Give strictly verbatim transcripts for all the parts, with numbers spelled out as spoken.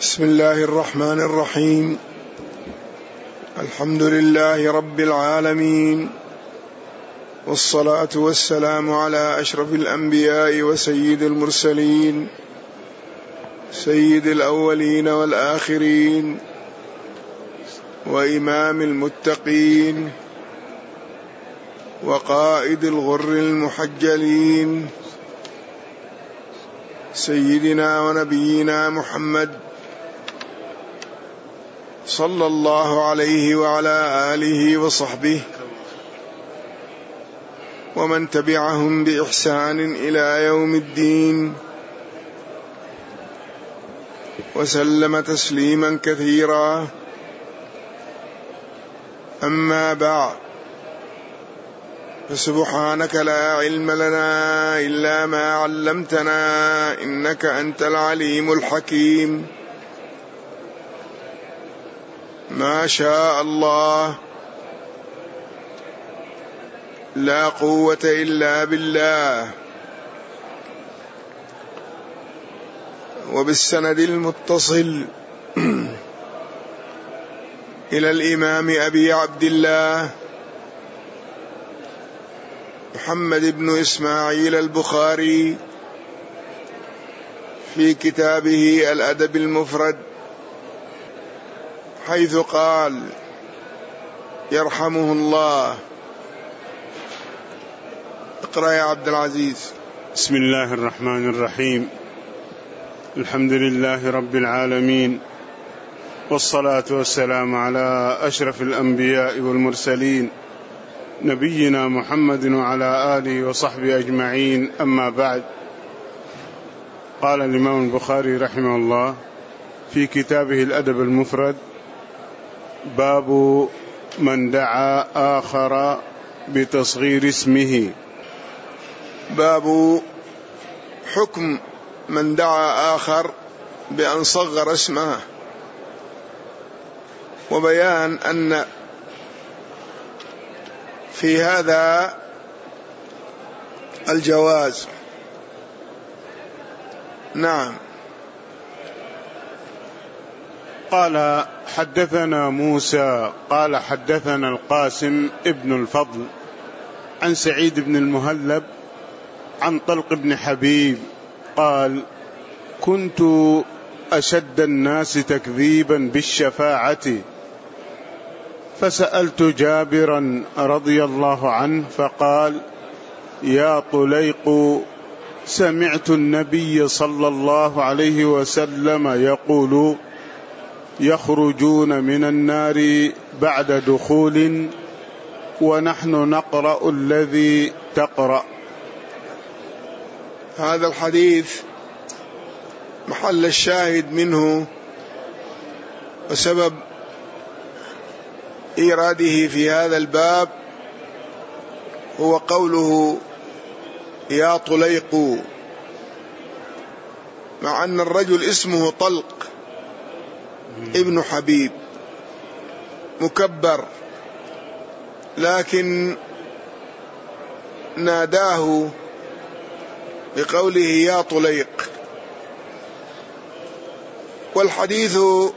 بسم الله الرحمن الرحيم. الحمد لله رب العالمين، والصلاة والسلام على أشرف الأنبياء وسيد المرسلين، سيد الأولين والآخرين، وإمام المتقين، وقائد الغر المحجلين، سيدنا ونبينا محمد صلى الله عليه وعلى آله وصحبه ومن تبعهم بإحسان إلى يوم الدين، وسلم تسليما كثيرا. أما بعد، فسبحانك لا علم لنا إلا ما علمتنا، إنك أنت العليم الحكيم. ما شاء الله، لا قوة إلا بالله. وبالسند المتصل إلى الإمام أبي عبد الله محمد بن إسماعيل البخاري في كتابه الأدب المفرد، حيث قال يرحمه الله. اقرأ يا عبد العزيز. بسم الله الرحمن الرحيم. الحمد لله رب العالمين، والصلاة والسلام على أشرف الأنبياء والمرسلين، نبينا محمد وعلى آله وصحبه أجمعين. أما بعد، قال الإمام البخاري رحمه الله في كتابه الأدب المفرد: باب من دعا آخر بتصغير اسمه. باب حكم من دعا آخر بأن صغر اسمه، وبيان أن في هذا الجواز. نعم. قال: حدثنا موسى قال حدثنا القاسم ابن الفضل عن سعيد بن المهلب عن طلق بن حبيب قال: كنت أشد الناس تكذيبا بالشفاعة، فسألت جابرا رضي الله عنه فقال: يا طليق، سمعت النبي صلى الله عليه وسلم يقول: يخرجون من النار بعد دخول، ونحن نقرأ الذي تقرأ. هذا الحديث محل الشاهد منه، وسبب إيراده في هذا الباب هو قوله يا طليق، مع أن الرجل اسمه طلق ابن حبيب مكبر، لكن ناداه بقوله يا طليق. والحديث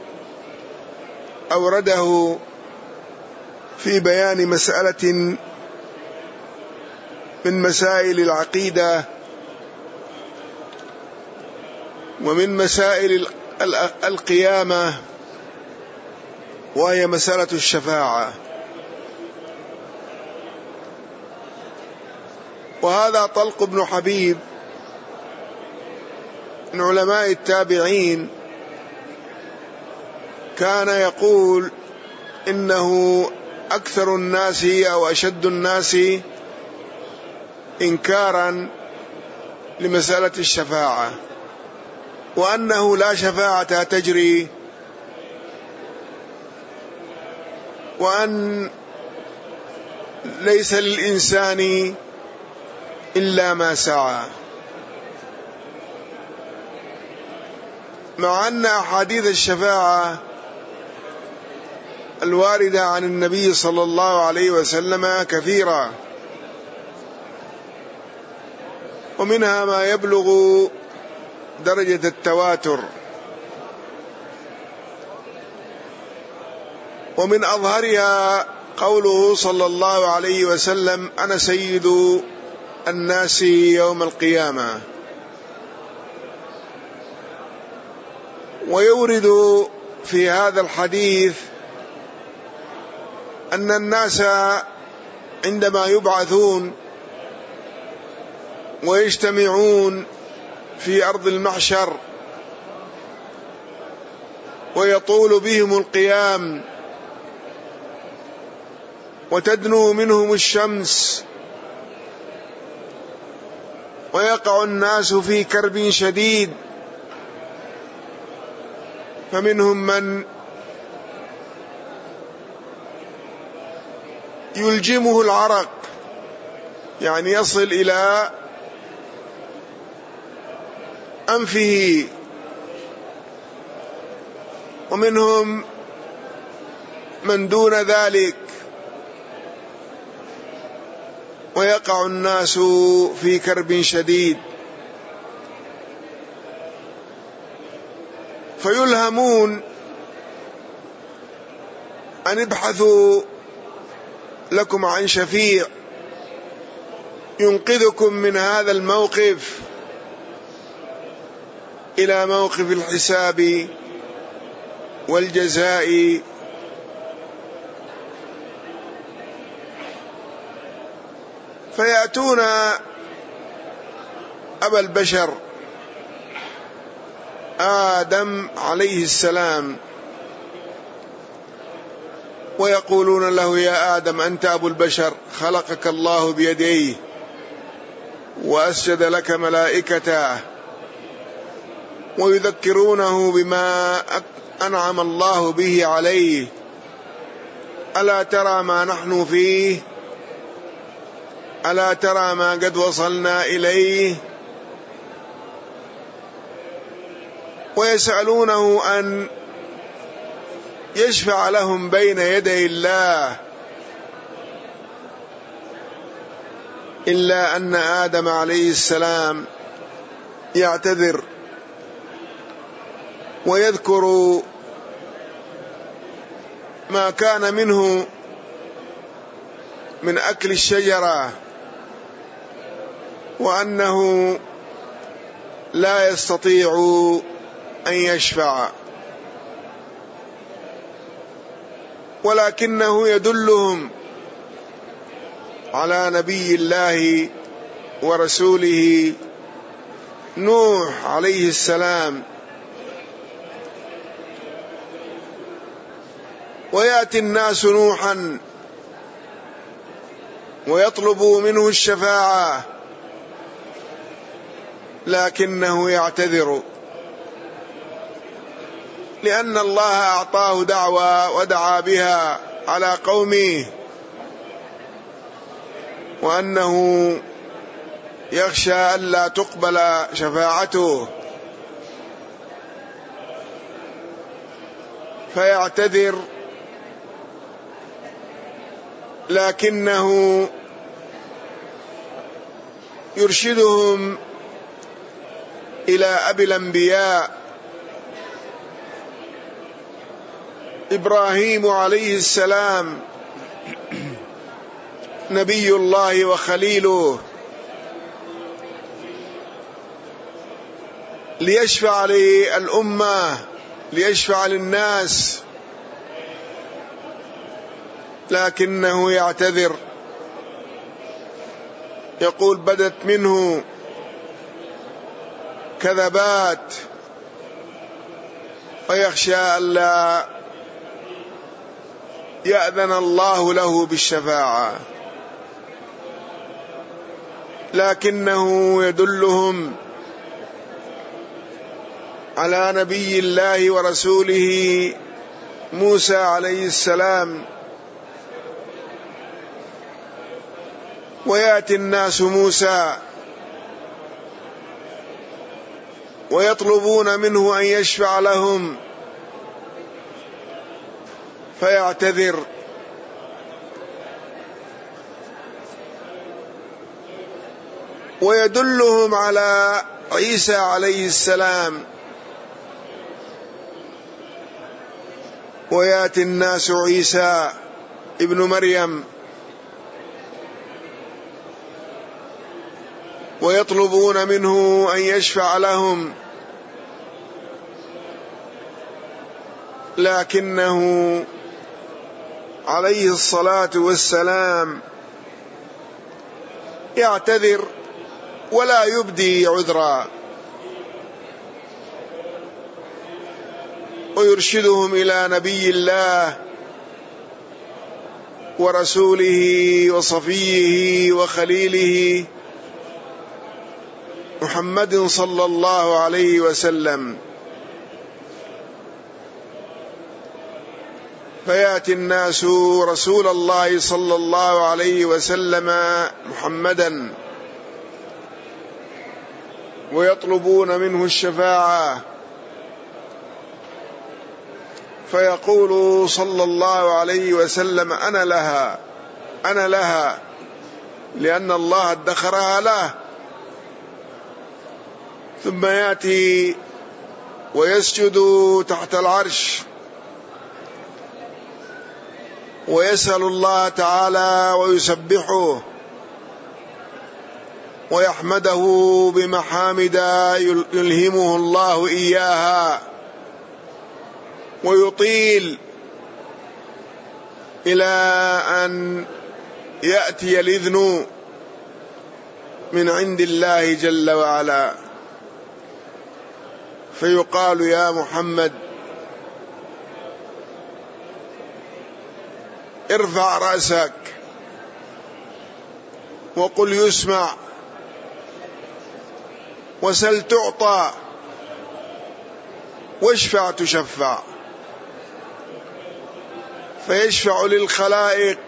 أورده في بيان مسألة من مسائل العقيدة ومن مسائل القيامة، وهي مسألة الشفاعة. وهذا طلق بن حبيب من علماء التابعين، كان يقول إنه أكثر الناس أو أشد الناس إنكارا لمسألة الشفاعة، وأنه لا شفاعة تجري، وأن ليس للإنسان إلا ما سعى، مع أن أحاديث الشفاعة الواردة عن النبي صلى الله عليه وسلم كثيرة، ومنها ما يبلغ درجة التواتر، ومن أظهرها قوله صلى الله عليه وسلم: أنا سيد الناس يوم القيامة. ويورد في هذا الحديث أن الناس عندما يبعثون ويجتمعون في أرض المحشر ويطول بهم القيام وتدنو منهم الشمس ويقع الناس في كرب شديد، فمنهم من يلجمه العرق، يعني يصل إلى أنفه، ومنهم من دون ذلك، ويقع الناس في كرب شديد، فيلهمون أن ابحثوا لكم عن شفيع ينقذكم من هذا الموقف إلى موقف الحساب والجزاء. فيأتون أبا البشر آدم عليه السلام ويقولون له: يا آدم، أنت أبو البشر، خلقك الله بيديه وأسجد لك ملائكته، ويذكرونه بما أنعم الله به عليه، ألا ترى ما نحن فيه؟ ألا ترى ما قد وصلنا إليه؟ ويسألونه أن يشفع لهم بين يدي الله، إلا أن آدم عليه السلام يعتذر ويذكر ما كان منه من أكل الشجرة، وأنه لا يستطيع أن يشفع، ولكنه يدلهم على نبي الله ورسوله نوح عليه السلام. ويأتي الناس نوحا ويطلبوا منه الشفاعة، لكنه يعتذر، لأن الله أعطاه دعوة ودعا بها على قومه، وأنه يخشى ألا تقبل شفاعته، فيعتذر، لكنه يرشدهم إلى أبي الأنبياء إبراهيم عليه السلام، نبي الله وخليله، ليشفع للأمة، ليشفع للناس، لكنه يعتذر، يقول: بدت منه كذبات، ويخشى ألا يأذن الله له بالشفاعة، لكنه يدلهم على نبي الله ورسوله موسى عليه السلام. ويأتي الناس موسى ويطلبون منه أن يشفع لهم، فيعتذر، ويدلهم على عيسى عليه السلام ويأتي الناس عيسى ابن مريم ويطلبون منه أن يشفع لهم، لكنه عليه الصلاة والسلام يعتذر ولا يبدي عذرا، ويرشدهم إلى نبي الله ورسوله وصفيه وخليله محمد صلى الله عليه وسلم. فيأتي الناس رسول الله صلى الله عليه وسلم محمدا ويطلبون منه الشفاعة، فيقول صلى الله عليه وسلم أنا لها أنا لها لأن الله ادخرها له. ثم يأتي ويسجد تحت العرش ويسأل الله تعالى ويسبحه ويحمده بمحامد يلهمه الله إياها، ويطيل إلى أن يأتي الإذن من عند الله جل وعلا، فيقال يا محمد ارفع رأسك وقل يسمع وسل تعطى واشفع تشفع. فيشفع للخلائق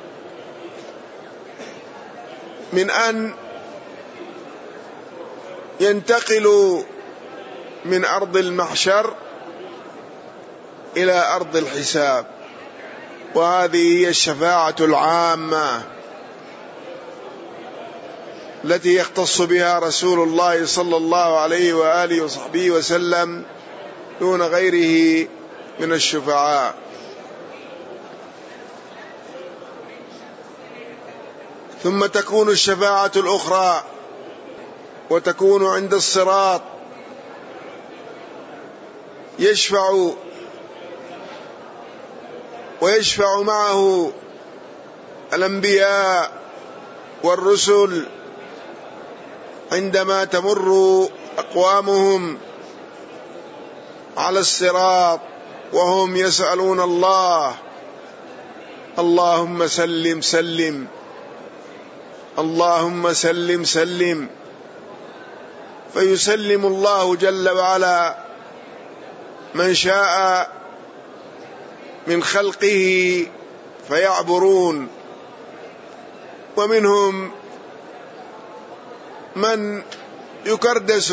من أن ينتقلوا من أرض المحشر إلى أرض الحساب، وهذه هي الشفاعة العامة التي يختص بها رسول الله صلى الله عليه وآله وصحبه وسلم دون غيره من الشفعاء. ثم تكون الشفاعة الأخرى وتكون عند الصراط، يشفع ويشفع معه الأنبياء والرسل عندما تمر أقوامهم على الصراط وهم يسألون الله اللهم سلم سلم اللهم سلم سلم، فيسلم الله جل وعلا من شاء من خلقه فيعبرون، ومنهم من يكردس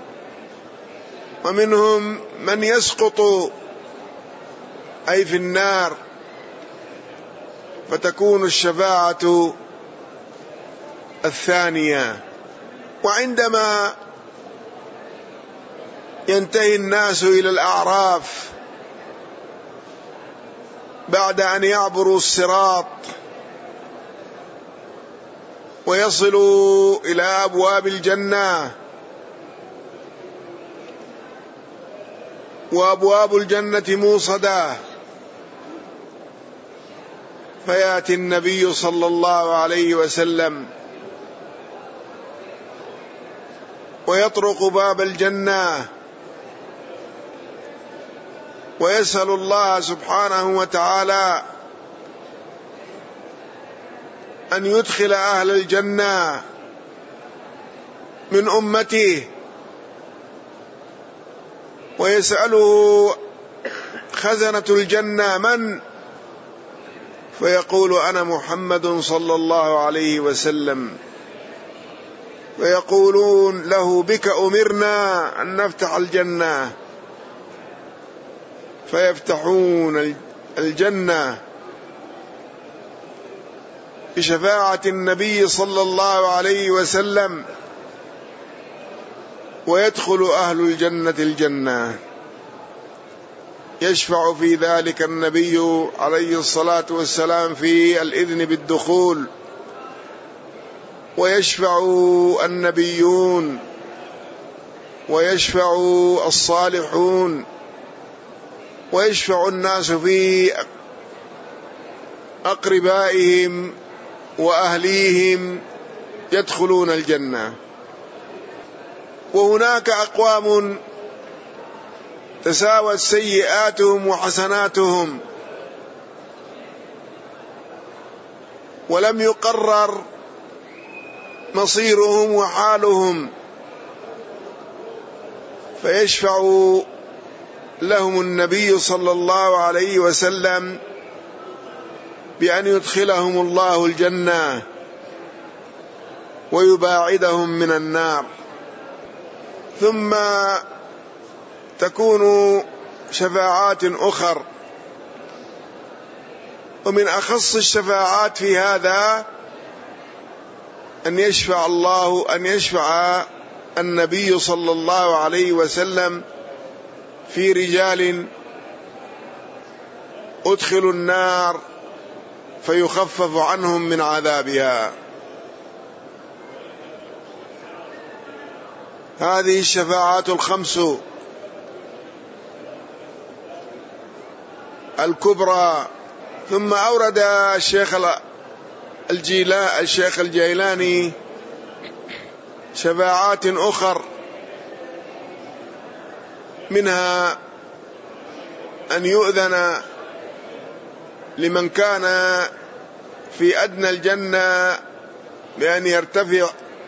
ومنهم من يسقط أي في النار، فتكون الشفاعة الثانية. وعندما ينتهي الناس إلى الأعراف بعد أن يعبروا الصراط ويصلوا إلى أبواب الجنة، وأبواب الجنة موصدة، فيأتي النبي صلى الله عليه وسلم ويطرق باب الجنة ويسأل الله سبحانه وتعالى أن يدخل أهل الجنة من أمته، ويسأله خزنة الجنة من؟ فيقول أنا محمد صلى الله عليه وسلم، فيقولون له بك أمرنا أن نفتح الجنة، فيفتحون الجنة بشفاعة النبي صلى الله عليه وسلم، ويدخل أهل الجنة الجنة. يشفع في ذلك النبي عليه الصلاة والسلام في الإذن بالدخول، ويشفع النبيون، ويشفع الصالحون، ويشفع الناس في أقربائهم وأهليهم يدخلون الجنة. وهناك أقوام تساوت سيئاتهم وحسناتهم، ولم يقرر مصيرهم وحالهم، فيشفع لهم النبي صلى الله عليه وسلم بأن يدخلهم الله الجنة ويباعدهم من النار. ثم تكون شفاعات أخر، ومن أخص الشفاعات في هذا أن يشفع الله أن يشفع النبي صلى الله عليه وسلم في رجال أدخلوا النار فيخفف عنهم من عذابها. هذه الشفاعات الخمس الكبرى. ثم أورد الشيخ الجيلاني الشيخ الجيلاني شفاعات أخر، منها أن يؤذن لمن كان في أدنى الجنة بأن يرتفع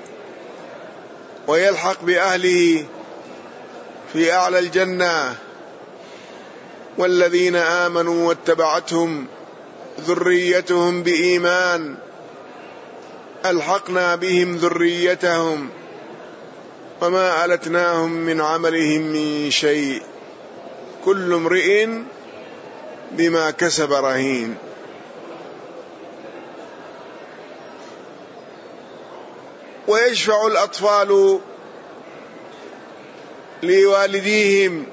ويلحق بأهله في أعلى الجنة. والذين آمنوا واتبعتهم ذريتهم بإيمان ألحقنا بهم ذريتهم وما ألتناهم من عملهم من شيء كل امرئ بما كسب رهين. ويشفع الأطفال لوالديهم،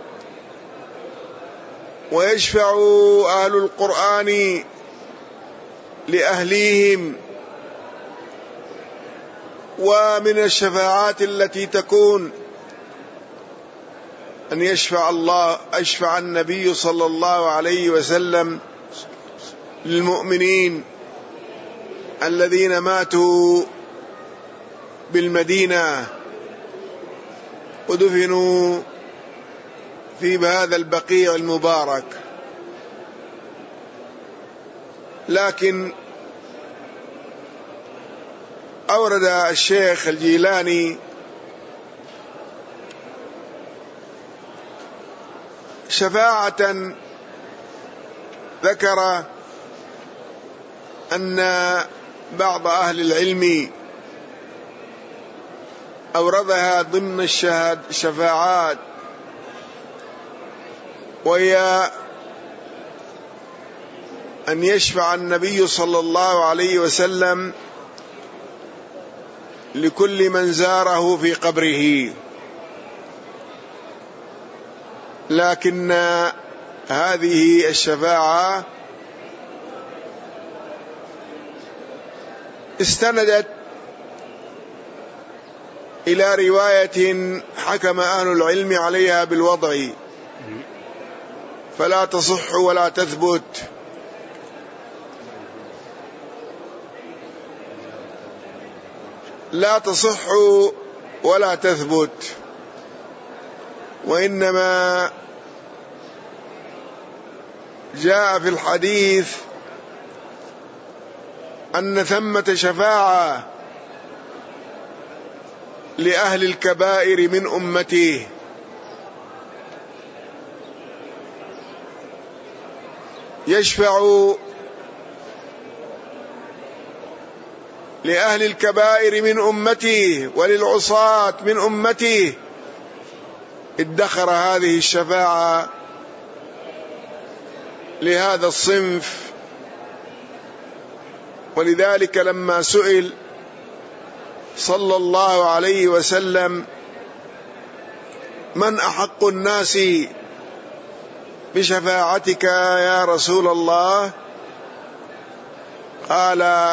ويشفع أهل القرآن لأهليهم. ومن الشفاعات التي تكون أن يشفع الله أشفع النبي صلى الله عليه وسلم للمؤمنين الذين ماتوا بالمدينة ودفنوا في هذا البقيع المبارك. لكن أورد الشيخ الجيلاني شفاعة ذكر أن بعض أهل العلم أوردها ضمن الشفاعات، وهي أن يشفع النبي صلى الله عليه وسلم لكل من زاره في قبره. لكن هذه الشفاعة استندت إلى رواية حكم أهل العلم عليها بالوضع، فلا تصح ولا تثبت. لا تصح ولا تثبت، وإنما جاء في الحديث أن ثمة شفاعة لأهل الكبائر من أمته، يشفع لأهل الكبائر من أمته وللعصاة من أمته. ادخر هذه الشفاعة لهذا الصنف. ولذلك لما سئل صلى الله عليه وسلم من أحق الناس بشفاعتك يا رسول الله؟ قال: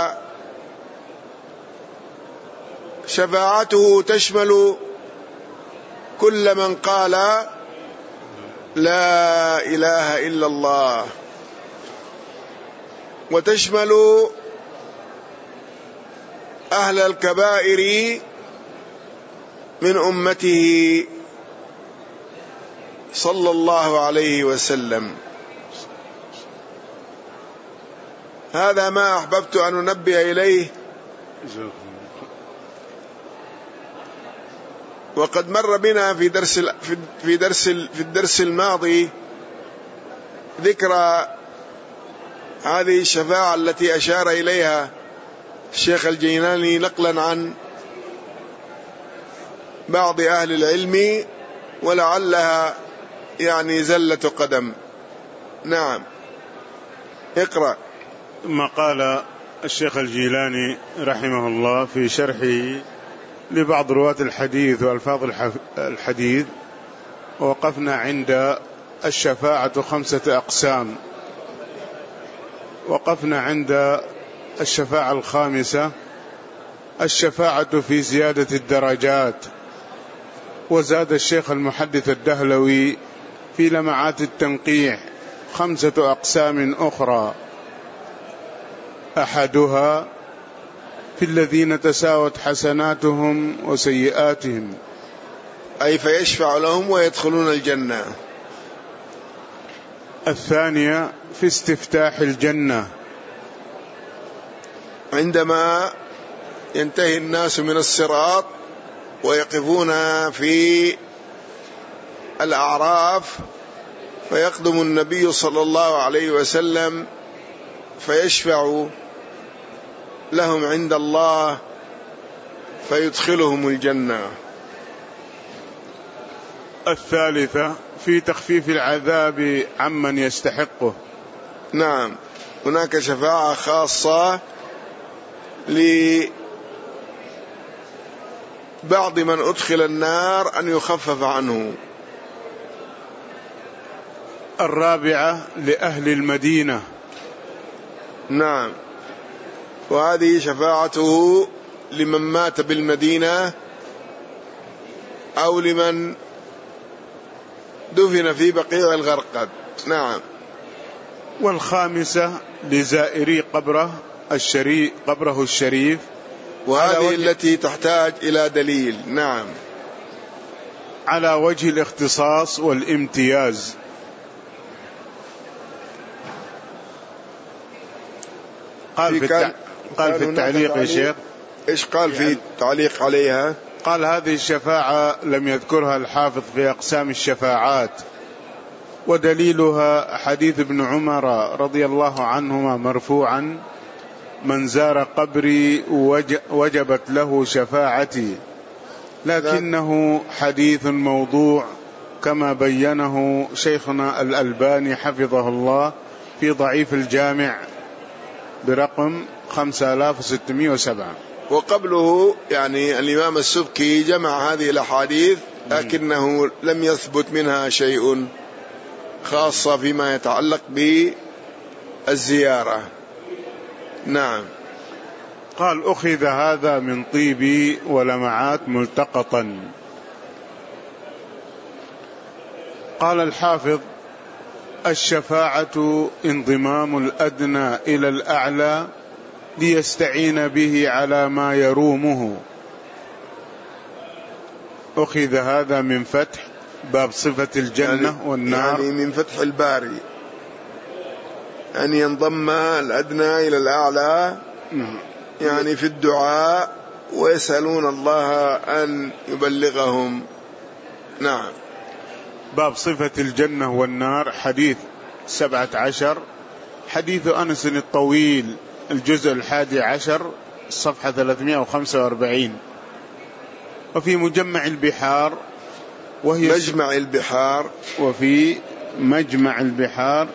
شفاعته تشمل كل من قال لا إله إلا الله، وتشمل أهل الكبائر من أمته صلى الله عليه وسلم. هذا ما أحببت أن أنبه إليه، وقد مر بنا في درس في درس في الدرس الماضي ذكر هذه الشفاعة التي أشار إليها الشيخ الجيلاني نقلا عن بعض أهل العلم، ولعلها يعني زلة قدم. نعم، اقرأ. ثم قال الشيخ الجيلاني رحمه الله في شرحه لبعض رواة الحديث وألفاظ الحديث: وقفنا عند الشفاعة خمسة أقسام. وقفنا عند الشفاعة الخامسة، الشفاعة في زيادة الدرجات. وزاد الشيخ المحدث الدهلوي في لمعات التنقيح خمسة أقسام أخرى، أحدها في الذين تساوت حسناتهم وسيئاتهم، أي فيشفع لهم ويدخلون الجنة. الثانية في استفتاح الجنة، عندما ينتهي الناس من الصراط ويقفون في الأعراف، فيقدم النبي صلى الله عليه وسلم فيشفع لهم عند الله فيدخلهم الجنة. الثالثة في تخفيف العذاب عمن يستحقه. نعم، هناك شفاعة خاصة لبعض من أدخل النار أن يخفف عنه. الرابعة لأهل المدينة. نعم، وهذه شفاعته لمن مات بالمدينة أو لمن دفن في بقيع الغرقد. نعم. والخامسة لزائري قبره الشريف قبره الشريف، وهذه التي تحتاج إلى دليل. نعم، على وجه الاختصاص والامتياز. قال في, التع... قال في التعليق يا شيخ. إيش قال في التعليق عليها؟ قال: هذه الشفاعة لم يذكرها الحافظ في أقسام الشفاعات، ودليلها حديث ابن عمر رضي الله عنهما مرفوعا: من زار قبري وجبت له شفاعتي، لكنه حديث موضوع كما بينه شيخنا الألباني حفظه الله في ضعيف الجامع برقم خمسة آلاف وستمائة وسبعة. وقبله يعني الإمام السبكي جمع هذه الأحاديث، لكنه لم يثبت منها شيء خاصة فيما يتعلق بالزيارة. نعم. قال: أخذ هذا من طيبي ولمعات ملتقطا. قال الحافظ: الشفاعة انضمام الأدنى إلى الأعلى ليستعين به على ما يرومه. أخذ هذا من فتح باب صفة الجنة يعني والنار، يعني من فتح الباري أن ينضم الأدنى إلى الأعلى، يعني في الدعاء، ويسألون الله أن يبلغهم. نعم. باب صفة الجنة والنار، حديث سبعة عشر، حديث أنس الطويل، الجزء الحادي عشر، صفحة ثلاثمائة وخمسة وأربعين. وفي مجمع البحار، وهي مجمع البحار وفي مجمع البحار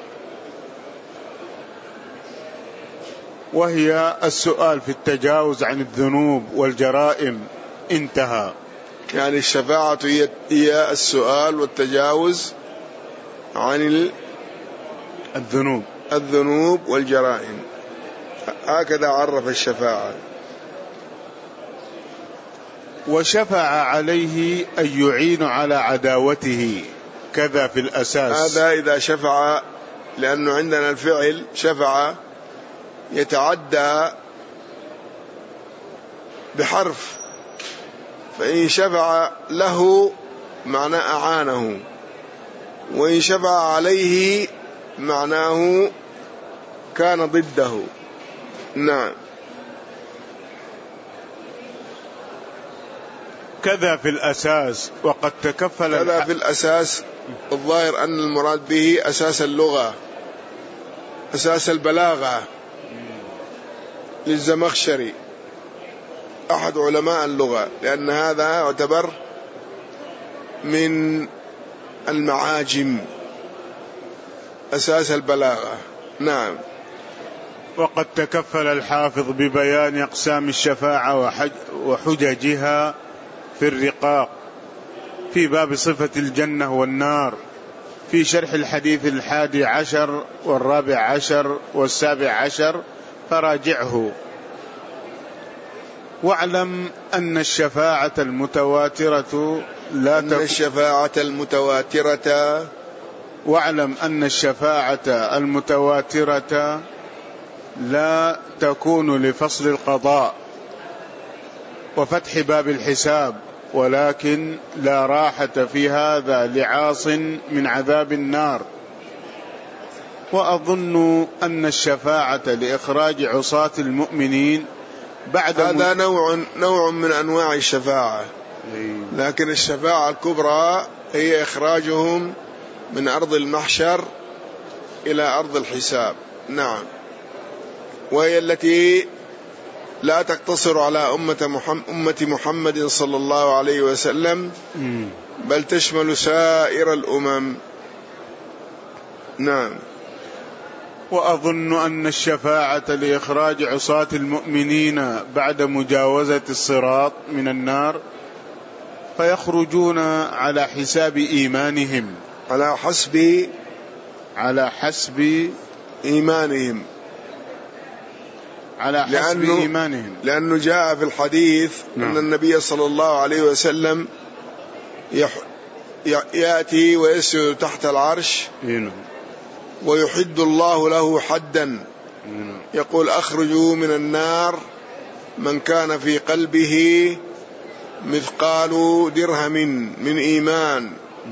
وهي السؤال في التجاوز عن الذنوب والجرائم. انتهى. يعني الشفاعة هي السؤال والتجاوز عن الذنوب الذنوب والجرائم. هكذا عرف الشفاعة. وشفع عليه أن يعين على عداوته كذا في الأساس. هذا إذا شفع، لأنه عندنا الفعل شفع يتعدى بحرف، فإن شفع له معنى أعانه، وإن شفع عليه معناه كان ضده. نعم. كذا في الأساس وقد تكفل. كذا في الأساس الظاهر أن المراد به أساس اللغة، أساس البلاغة للزمخشري أحد علماء اللغة، لأن هذا يعتبر من المعاجم، أساس البلاغة. نعم. وقد تكفل الحافظ ببيان أقسام الشفاعة وحججها في الرقاق في باب صفة الجنة والنار في شرح الحديث الحادي عشر والرابع عشر والسابع عشر، فراجعه. واعلم أن الشفاعة المتواترة لا أن الشفاعة المتواترة واعلم أن الشفاعة المتواترة لا تكون لفصل القضاء وفتح باب الحساب، ولكن لا راحة في هذا لعاص من عذاب النار. وأظن أن الشفاعة لإخراج عصاة المؤمنين بعد هذا نوع نوع من أنواع الشفاعة، لكن الشفاعة الكبرى هي إخراجهم من أرض المحشر إلى أرض الحساب. نعم. وهي التي لا تقتصر على أمة محمد, أمة محمد صلى الله عليه وسلم، بل تشمل سائر الأمم. نعم. وأظن أن الشفاعة لإخراج عصاة المؤمنين بعد مجاوزة الصراط من النار فيخرجون على حساب إيمانهم، على حسب على حسب إيمانهم على حسب لأنه إيمانهم لأنه جاء في الحديث نعم. أن النبي صلى الله عليه وسلم يح... يأتي ويسجد تحت العرش نعم. ويحد الله له حدا نعم. يقول أخرجوا من النار من كان في قلبه مثقال درهم من إيمان،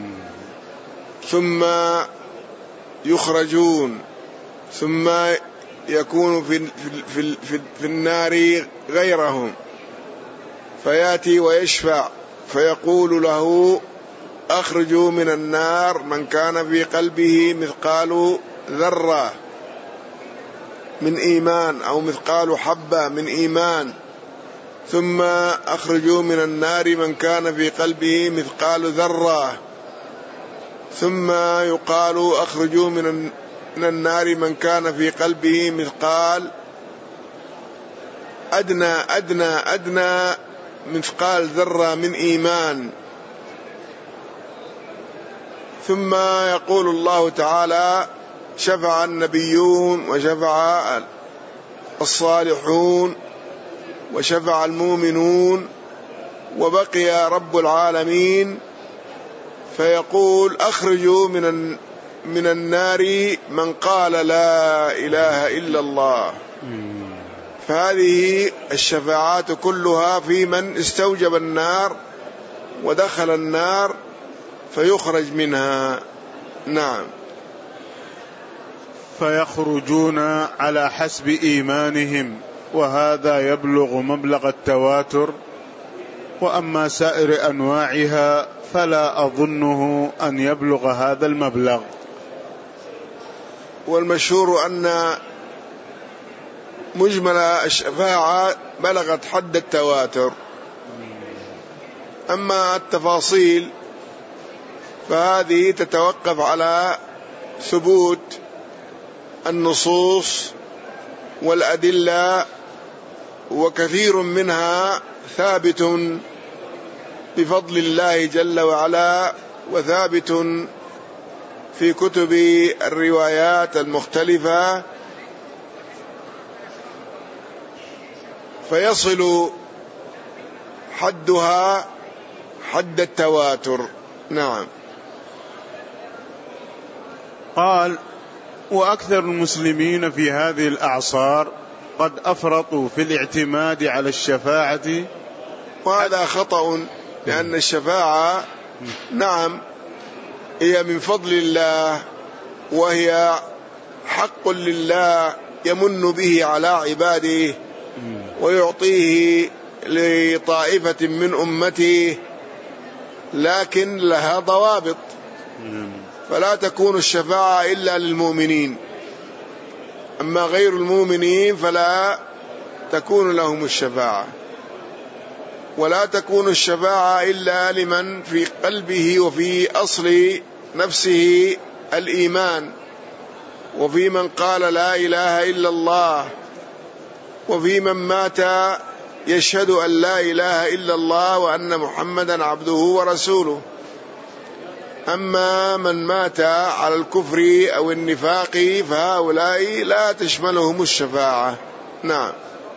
ثم يخرجون، ثم يكون في, في, في, في النار غيرهم، فيأتي ويشفع فيقول له أخرجوا من النار من كان في قلبه مثقال ذرة من إيمان أو مثقال حبة من إيمان، ثم أخرجوا من النار من كان في قلبه مثقال ذرة، ثم يقال أخرجوا من من النار من كان في قلبه مثقال أدنى أدنى أدنى مثقال ذرة من إيمان، ثم يقول الله تعالى شفع النبيون وشفع الصالحون وشفع المؤمنون وبقي رب العالمين، فيقول أخرجوا من من النار من قال لا إله إلا الله. فهذه الشفاعات كلها في من استوجب النار ودخل النار فيخرج منها. نعم. فيخرجون على حسب إيمانهم، وهذا يبلغ مبلغ التواتر. وأما سائر أنواعها فلا أظنه أن يبلغ هذا المبلغ. والمشهور أن مجمل الشفاعة بلغت حد التواتر، أما التفاصيل فهذه تتوقف على ثبوت النصوص والأدلة، وكثير منها ثابت بفضل الله جل وعلا، وثابت في كتب الروايات المختلفة، فيصل حدها حد التواتر. نعم. قال: وأكثر المسلمين في هذه الأعصار قد أفرطوا في الاعتماد على الشفاعة. وهذا خطأ، لأن الشفاعة نعم هي من فضل الله، وهي حق لله يمن به على عباده ويعطيه لطائفة من أمته، لكن لها ضوابط، فلا تكون الشفاعة إلا للمؤمنين، أما غير المؤمنين فلا تكون لهم الشفاعة، ولا تكون الشفاعة إلا لمن في قلبه وفي أصل نفسه الإيمان، وفي من قال لا إله إلا الله، وفي من مات يشهد أن لا إله إلا الله وأن محمدا عبده ورسوله. أما من مات على الكفر أو النفاق فهؤلاء لا تشملهم الشفاعة. نعم.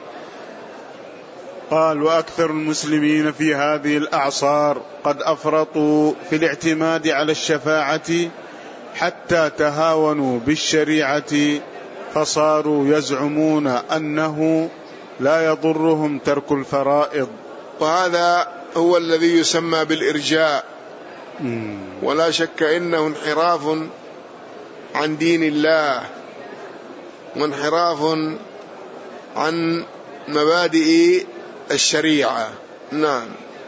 قال: وأكثر المسلمين في هذه الأعصار قد أفرطوا في الاعتماد على الشفاعة حتى تهاونوا بالشريعة، فصاروا يزعمون أنه لا يضرهم ترك الفرائض. وهذا هو الذي يسمى بالإرجاء، ولا شك إنه انحراف عن دين الله وانحراف عن مبادئ الشريعة. نعم.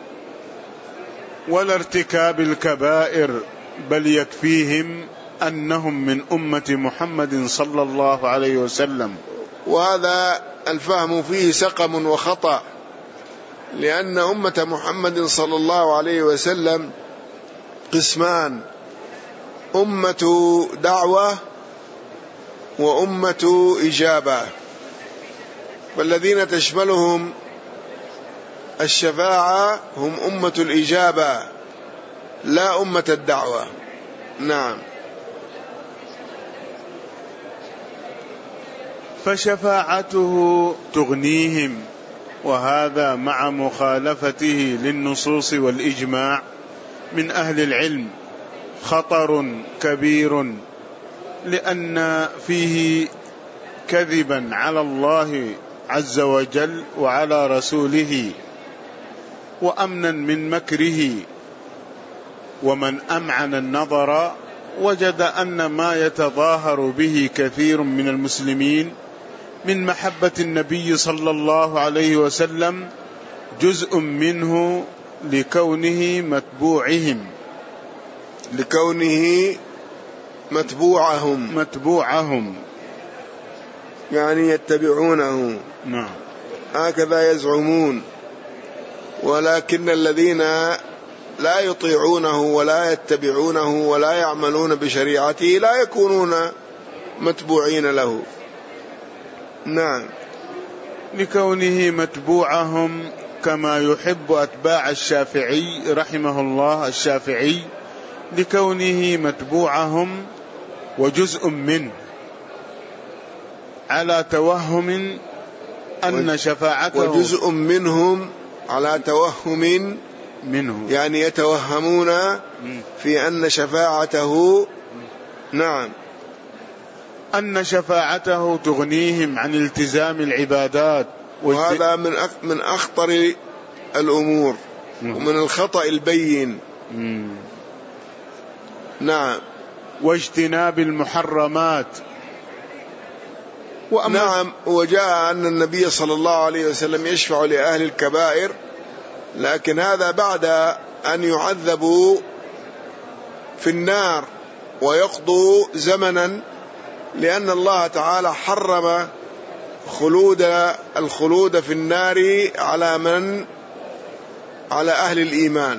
ولا ارتكاب الكبائر، بل يكفيهم أنهم من أمة محمد صلى الله عليه وسلم. وهذا الفهم فيه سقم وخطأ، لأن أمة محمد صلى الله عليه وسلم قسمان: أمة دعوة وأمة إجابة، والذين تشملهم الشفاعة هم أمة الإجابة لا أمة الدعوة. نعم. فشفاعته تغنيهم، وهذا مع مخالفته للنصوص والإجماع من أهل العلم خطر كبير، لأن فيه كذبا على الله عز وجل وعلى رسوله، وأمنا من مكره. ومن أمعن النظر وجد أن ما يتظاهر به كثير من المسلمين من محبة النبي صلى الله عليه وسلم جزء منه لكونه متبوعهم لكونه متبوعهم متبوعهم يعني يتبعونه. نعم. هكذا يزعمون، ولكن الذين لا يطيعونه ولا يتبعونه ولا يعملون بشريعته لا يكونون متبوعين له. نعم. لكونه متبوعهم، كما يحب أتباع الشافعي رحمه الله الشافعي، لكونه متبوعهم وجزء منه، على توهم أن شفاعته وجزء منهم على توهم منه، يعني يتوهمون في أن شفاعته نعم أن شفاعته تغنيهم عن التزام العبادات. وهذا من من أخطر الأمور ومن الخطأ البين. نعم. واجتناب المحرمات. نعم. وجاء أن النبي صلى الله عليه وسلم يشفع لأهل الكبائر، لكن هذا بعد أن يعذبوا في النار ويقضوا زمنا، لأن الله تعالى حرم خلود الخلود في النار على من على أهل الإيمان،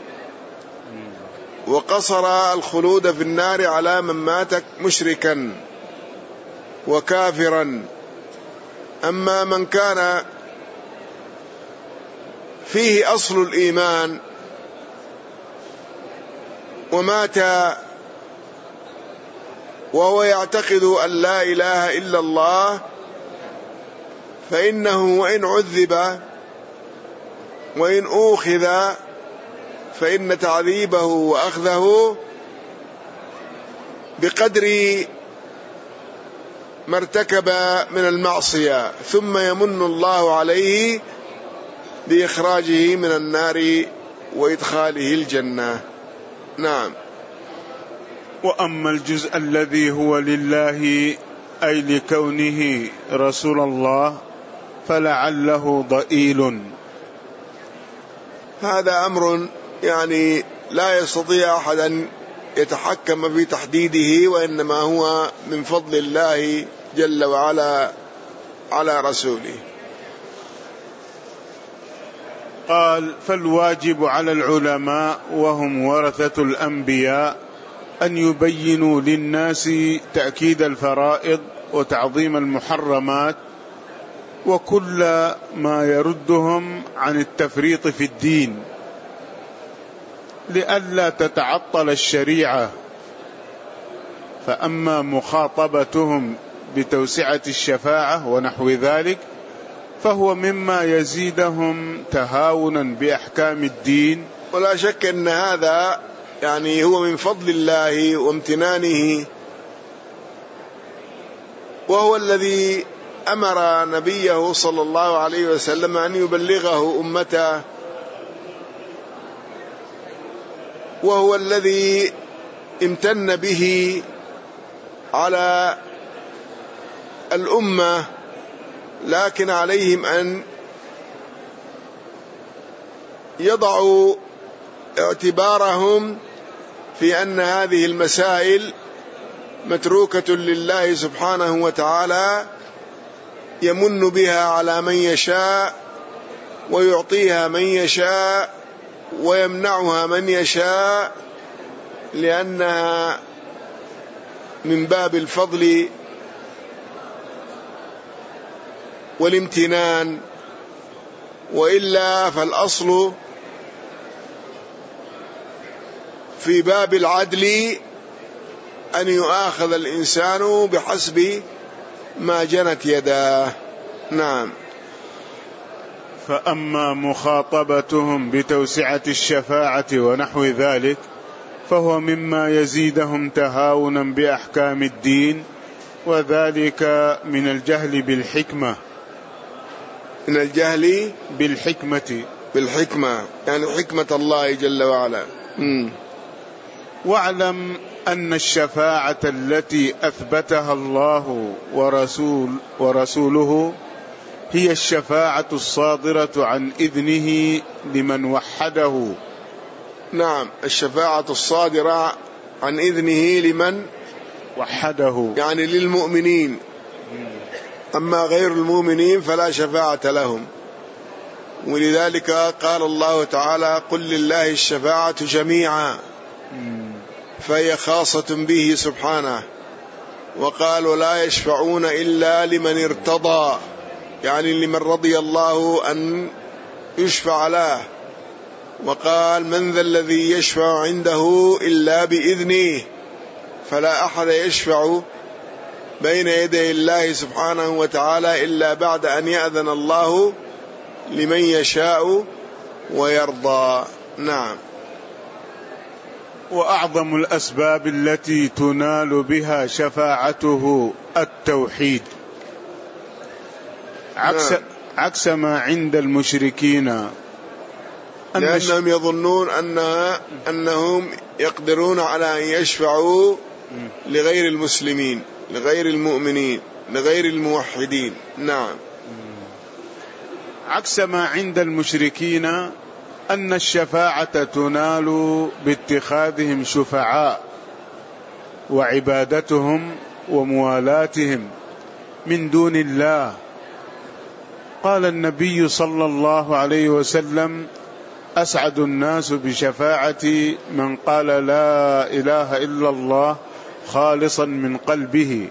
وقصر الخلود في النار على من مات مشركا وكافرا. أما من كان فيه أصل الإيمان ومات وهو يعتقد أن لا إله إلا الله، فإنه وإن عذب وإن أوخذ فإن تعذيبه وأخذه بقدر ما ارتكب من المعصية، ثم يمن الله عليه بإخراجه من النار وإدخاله الجنة. نعم. وأما الجزء الذي هو لله أي لكونه رسول الله فلعله ضئيل. هذا أمر يعني لا يستطيع أحد أن يتحكم في تحديده، وإنما هو من فضل الله جل وعلا على رسوله. قال: فالواجب على العلماء وهم ورثة الأنبياء أن يبينوا للناس تأكيد الفرائض وتعظيم المحرمات وكل ما يردهم عن التفريط في الدين، لئلا تتعطل الشريعة. فأما مخاطبتهم بتوسعة الشفاعة ونحو ذلك فهو مما يزيدهم تهاونا بأحكام الدين. ولا شك أن هذا يعني هو من فضل الله وامتنانه، وهو الذي أمر نبيه صلى الله عليه وسلم أن يبلغه أمته، وهو الذي امتن به على الأمة، لكن عليهم أن يضعوا اعتبارهم في أن هذه المسائل متروكة لله سبحانه وتعالى، يمن بها على من يشاء ويعطيها من يشاء ويمنعها من يشاء، لأنها من باب الفضل والامتنان، وإلا فالأصل في باب العدل أن يؤاخذ الإنسان بحسب ما جنت يداه. نعم. فأما مخاطبتهم بتوسعة الشفاعة ونحو ذلك فهو مما يزيدهم تهاونا بأحكام الدين، وذلك من الجهل بالحكمة. من الجهل بالحكمة بالحكمة يعني حكمة الله جل وعلا. م. واعلم أن الشفاعة التي أثبتها الله ورسول ورسوله هي الشفاعة الصادرة عن إذنه لمن وحده. نعم، الشفاعة الصادرة عن إذنه لمن وحده، يعني للمؤمنين. أما غير المؤمنين فلا شفاعة لهم، ولذلك قال الله تعالى: قل لله الشفاعة جميعا، فهي خاصة به سبحانه. وقال: ولا يشفعون إلا لمن ارتضى، يعني لمن رضي الله أن يشفع له. وقال: من ذا الذي يشفع عنده إلا بإذنه، فلا أحد يشفع بين يدي الله سبحانه وتعالى إلا بعد أن يأذن الله لمن يشاء ويرضى. نعم. وأعظم الأسباب التي تنال بها شفاعته التوحيد، عكس, نعم. عكس ما عند المشركين، لأنهم يظنون أنها أنهم يقدرون على أن يشفعوا لغير المسلمين، لغير المؤمنين، لغير الموحدين. نعم. عكس ما عند المشركين أن الشفاعة تنال باتخاذهم شفعاء وعبادتهم وموالاتهم من دون الله. قال النبي صلى الله عليه وسلم: أسعد الناس بشفاعتي من قال لا إله إلا الله خالصا من قلبه،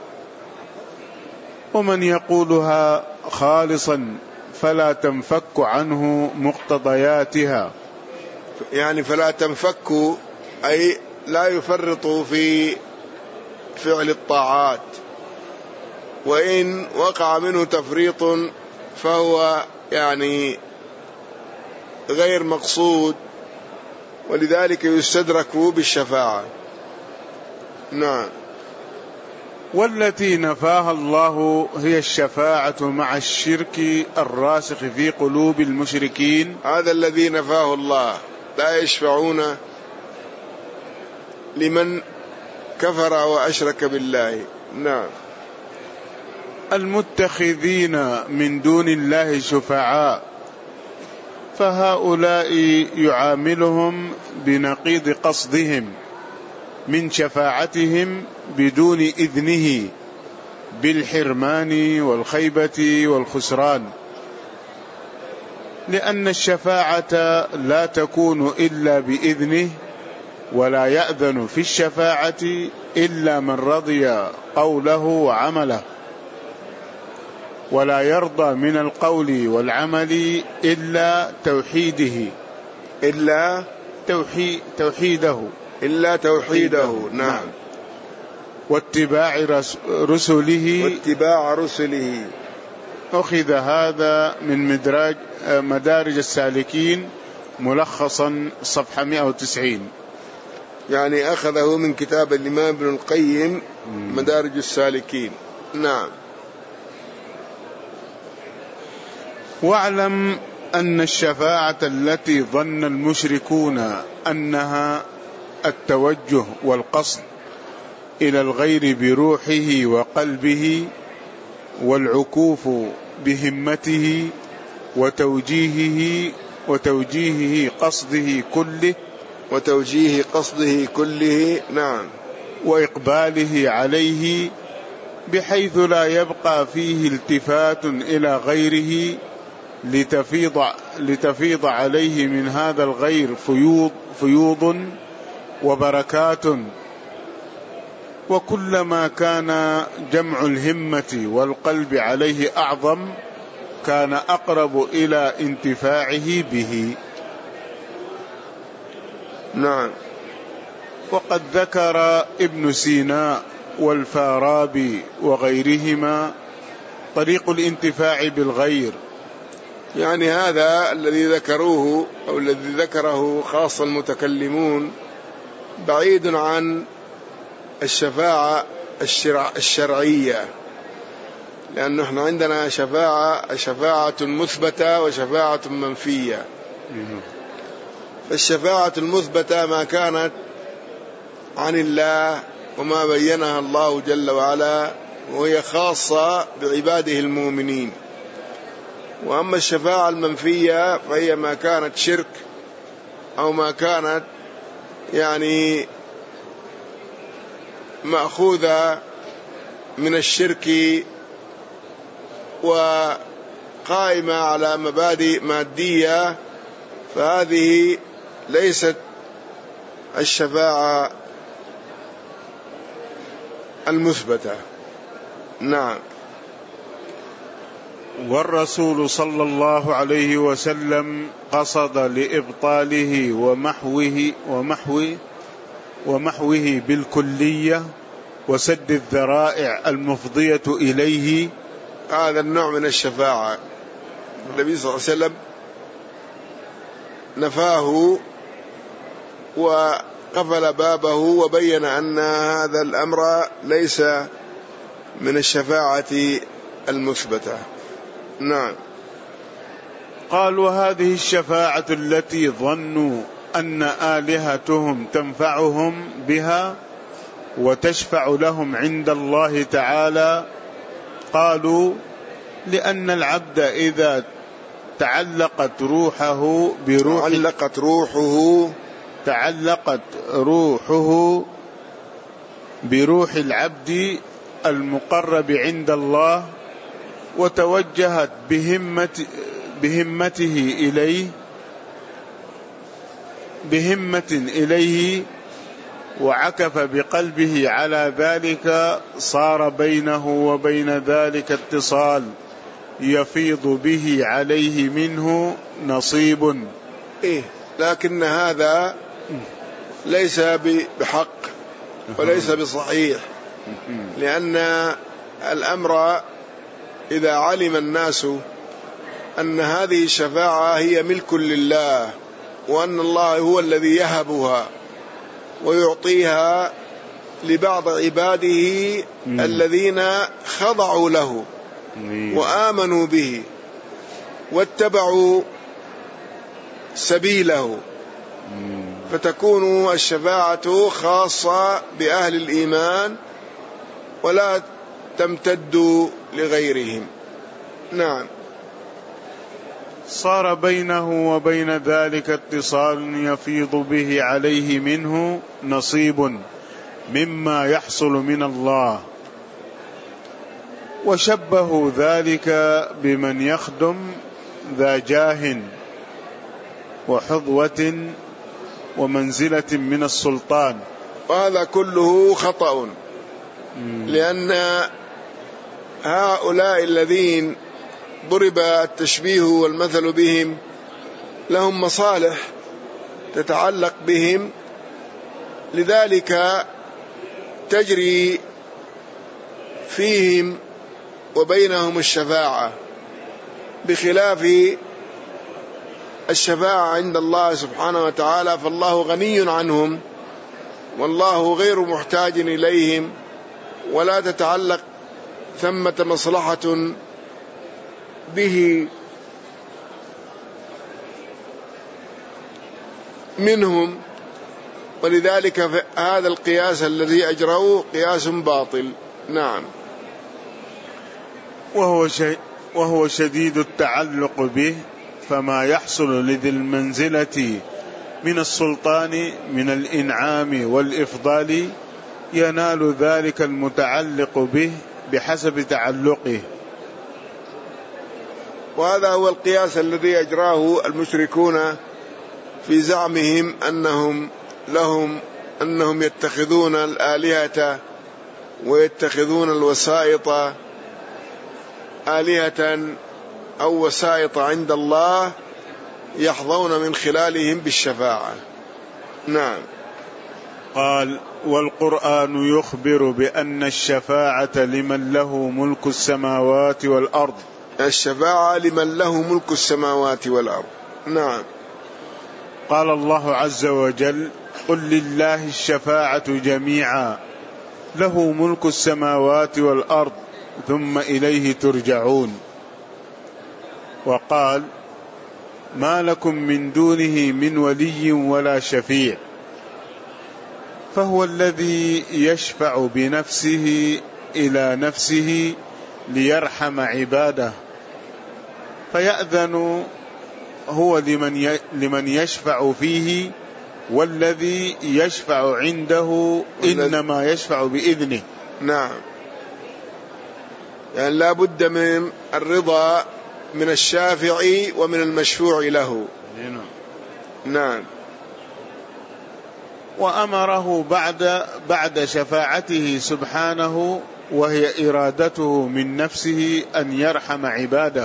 ومن يقولها خالصا فلا تنفك عنه مقتضياتها، يعني فلا تنفك أي لا يفرط في فعل الطاعات، وإن وقع منه تفريط فهو يعني غير مقصود، ولذلك يستدرك بالشفاعة. نعم. والتي نفاها الله هي الشفاعة مع الشرك الراسخ في قلوب المشركين. هذا الذي نفاه الله، لا يشفعون لمن كفر وأشرك بالله. نعم. المتخذين من دون الله شفعاء، فهؤلاء يعاملهم بنقيض قصدهم من شفاعتهم بدون إذنه بالحرمان والخيبة والخسران، لأن الشفاعة لا تكون إلا بإذنه، ولا يأذن في الشفاعة إلا من رضي قوله وعمله، ولا يرضى من القول والعمل إلا توحيده إلا توحي توحيده إلا توحيده. نعم. واتباع رسله واتباع رسله. أخذ هذا من مدراج مدارج السالكين ملخصا صفحة مئة وتسعين، يعني أخذه من كتاب الإمام ابن القيم مدارج السالكين. نعم. واعلم أن الشفاعة التي ظن المشركون أنها التوجه والقصد إلى الغير بروحه وقلبه والعكوف بهمته وتوجيهه وتوجيهه قصده كله وتوجيه قصده كله. نعم. وإقباله عليه بحيث لا يبقى فيه التفات إلى غيره لتفيض, لتفيض عليه من هذا الغير فيوض, فيوض وبركات. وكلما كان جمع الهمة والقلب عليه أعظم كان أقرب إلى انتفاعه به. نعم. وقد ذكر ابن سينا والفارابي وغيرهما طريق الانتفاع بالغير، يعني هذا الذي ذكروه أو الذي ذكره خاص المتكلمون بعيد عن الشفاعة الشرع الشرعية، لأنه احنا عندنا شفاعة شفاعة مثبتة وشفاعة منفية. فالشفاعة المثبتة ما كانت عن الله وما بينها الله جل وعلا، وهي خاصة بعباده المؤمنين. وأما الشفاعة المنفية فهي ما كانت شرك أو ما كانت يعني مأخوذة من الشرك وقائمة على مبادئ مادية، فهذه ليست الشفاعة المثبتة. نعم. والرسول صلى الله عليه وسلم قصد لإبطاله ومحوه ومحوه ومحوه بالكلية وسد الذرائع المفضية إليه. هذا النوع من الشفاعة النبي صلى الله عليه وسلم نفاه وقفل بابه وبين أن هذا الأمر ليس من الشفاعة المثبتة. نعم. قال: وهذه الشفاعة التي ظنوا أن آلهتهم تنفعهم بها وتشفع لهم عند الله تعالى، قالوا: لأن العبد إذا تعلقت روحه بروح تعلقت روحه تعلقت روحه بروح العبد المقرب عند الله وتوجهت بهمة بهمته إليه بهمة إليه وعكف بقلبه على ذلك، صار بينه وبين ذلك اتصال يفيض به عليه منه نصيب. إيه، لكن هذا ليس بحق وليس بصحيح، لأن الأمر إذا علم الناس أن هذه الشفاعة هي ملك لله، وأن الله هو الذي يهبها ويعطيها لبعض عباده م. الذين خضعوا له م. وآمنوا به واتبعوا سبيله، م. فتكون الشفاعة خاصة بأهل الإيمان ولا تمتد لغيرهم. نعم. صار بينه وبين ذلك اتصال يفيض به عليه منه نصيب مما يحصل من الله، وشبه ذلك بمن يخدم ذا جاه وحظوة ومنزلة من السلطان. وهذا كله خطأ، لأن هؤلاء الذين ضرب التشبيه والمثل بهم لهم مصالح تتعلق بهم، لذلك تجري فيهم وبينهم الشفاعة، بخلاف الشفاعة عند الله سبحانه وتعالى، فالله غني عنهم والله غير محتاج إليهم، ولا تتعلق ثمة مصلحة به منهم، ولذلك هذا القياس الذي أجروه قياس باطل. نعم. وهو, وهو شديد التعلق به، فما يحصل لذي المنزلة من السلطان من الإنعام والإفضال ينال ذلك المتعلق به بحسب تعلقه. وهذا هو القياس الذي أجراه المشركون في زعمهم أنهم لهم أنهم يتخذون الآلهة ويتخذون الوسائط آلهة أو وسائط عند الله يحظون من خلالهم بالشفاعة. نعم. قال: والقرآن يخبر بأن الشفاعة لمن له ملك السماوات والأرض. الشفاعة لمن له ملك السماوات والأرض. نعم. قال الله عز وجل: قل لله الشفاعة جميعا له ملك السماوات والأرض ثم إليه ترجعون. وقال: ما لكم من دونه من ولي ولا شفيع، فهو الذي يشفع بنفسه إلى نفسه ليرحم عباده، فيأذن هو لمن لمن يشفع فيه، والذي يشفع عنده إنما يشفع بإذنه. نعم. يعني لا بد من الرضا من الشافع ومن المشفوع له. نعم. وأمره بعد بعد شفاعته سبحانه وهي إرادته من نفسه أن يرحم عباده،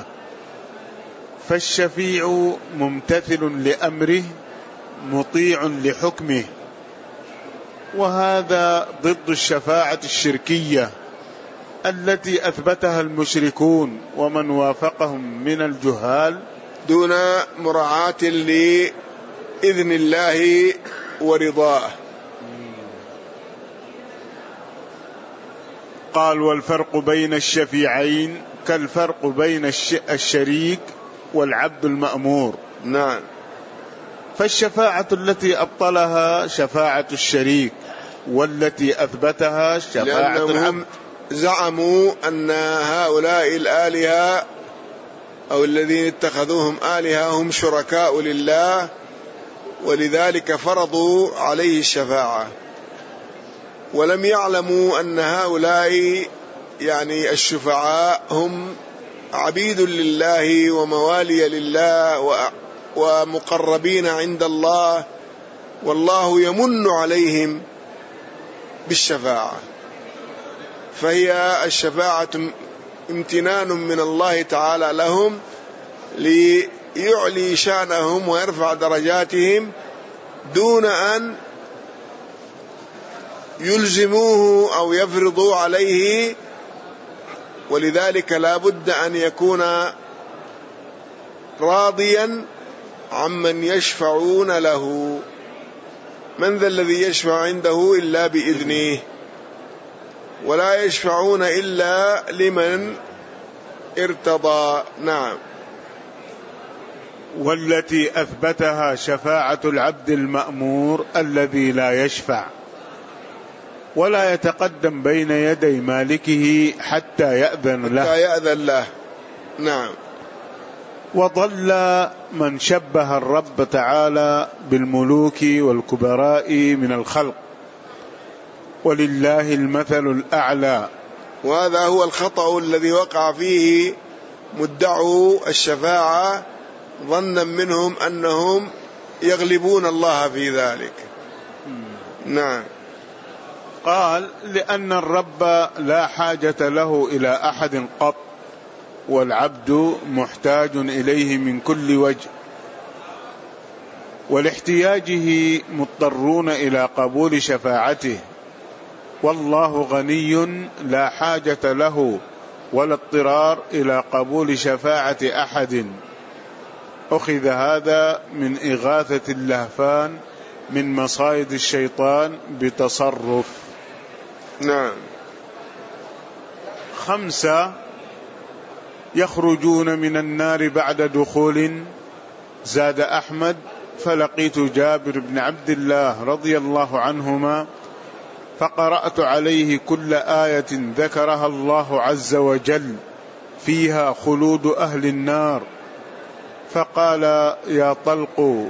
فالشفيع ممتثل لأمره مطيع لحكمه، وهذا ضد الشفاعة الشركية التي أثبتها المشركون ومن وافقهم من الجهال دون مراعاة لإذن الله ورضاه. قال: والفرق بين الشفيعين كالفرق بين الشريك والعبد المأمور. نعم. فالشفاعة التي أبطلها شفاعة الشريك، والتي أثبتها شفاعة العبد. زعموا أن هؤلاء الآلهة أو الذين اتخذوهم آلهة هم شركاء لله، ولذلك فرضوا عليه الشفاعة، ولم يعلموا أن هؤلاء يعني الشفعاء هم عبيد لله وموالي لله ومقربين عند الله، والله يمن عليهم بالشفاعة، فهي الشفاعة امتنان من الله تعالى لهم ليعلي شأنهم ويرفع درجاتهم دون أن يلزموه أو يفرضوا عليه، ولذلك لا بد أن يكون راضيا عمن يشفعون له. من ذا الذي يشفع عنده إلا بإذنه، ولا يشفعون إلا لمن ارتضى. نعم. والتي أثبتها شفاعة العبد المأمور الذي لا يشفع ولا يتقدم بين يدي مالكه حتى يأذن له حتى يأذن له. نعم. وضل من شبه الرب تعالى بالملوك والكبراء من الخلق، ولله المثل الأعلى. وهذا هو الخطأ الذي وقع فيه مدعو الشفاعة، ظنا منهم أنهم يغلبون الله في ذلك. نعم. قال: لأن الرب لا حاجة له إلى أحد قط، والعبد محتاج إليه من كل وجه، ولاحتياجه مضطرون إلى قبول شفاعته، والله غني لا حاجة له ولا اضطرار إلى قبول شفاعة أحد. أخذ هذا من إغاثة اللهفان من مصائد الشيطان بتصرف. نعم. خمسة: يخرجون من النار بعد دخول. زاد أحمد: فلقيت جابر بن عبد الله رضي الله عنهما فقرأت عليه كل آية ذكرها الله عز وجل فيها خلود أهل النار، فقال: يا طلق،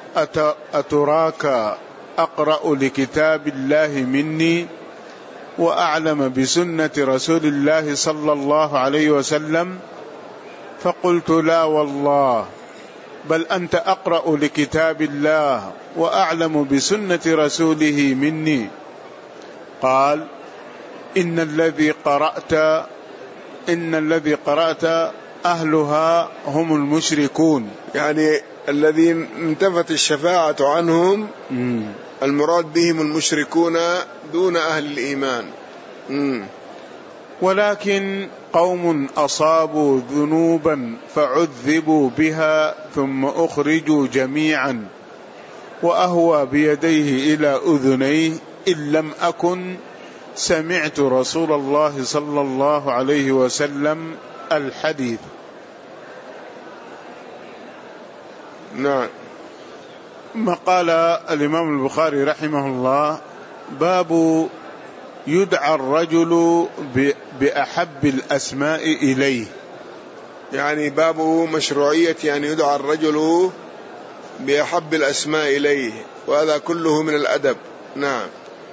أتراك أقرأ لكتاب الله مني وأعلم بسنة رسول الله صلى الله عليه وسلم؟ فقلت: لا والله، بل أنت أقرأ لكتاب الله وأعلم بسنة رسوله مني. قال: إن الذي قرأت إن الذي قرأت أهلها هم المشركون. يعني الذين انتفت الشفاعة عنهم مم. المراد بهم المشركون دون أهل الإيمان. مم. ولكن قوم أصابوا ذنوبا فعذبوا بها ثم أخرجوا جميعا، وأهوى بيديه إلى أذنيه إن لم أكن سمعت رسول الله صلى الله عليه وسلم الحديث. نعم. ما قال الإمام البخاري رحمه الله: باب يدعى الرجل بأحب الأسماء إليه. يعني باب مشروعية أن يعني يدعى الرجل بأحب الأسماء إليه، وهذا كله من الأدب. نعم.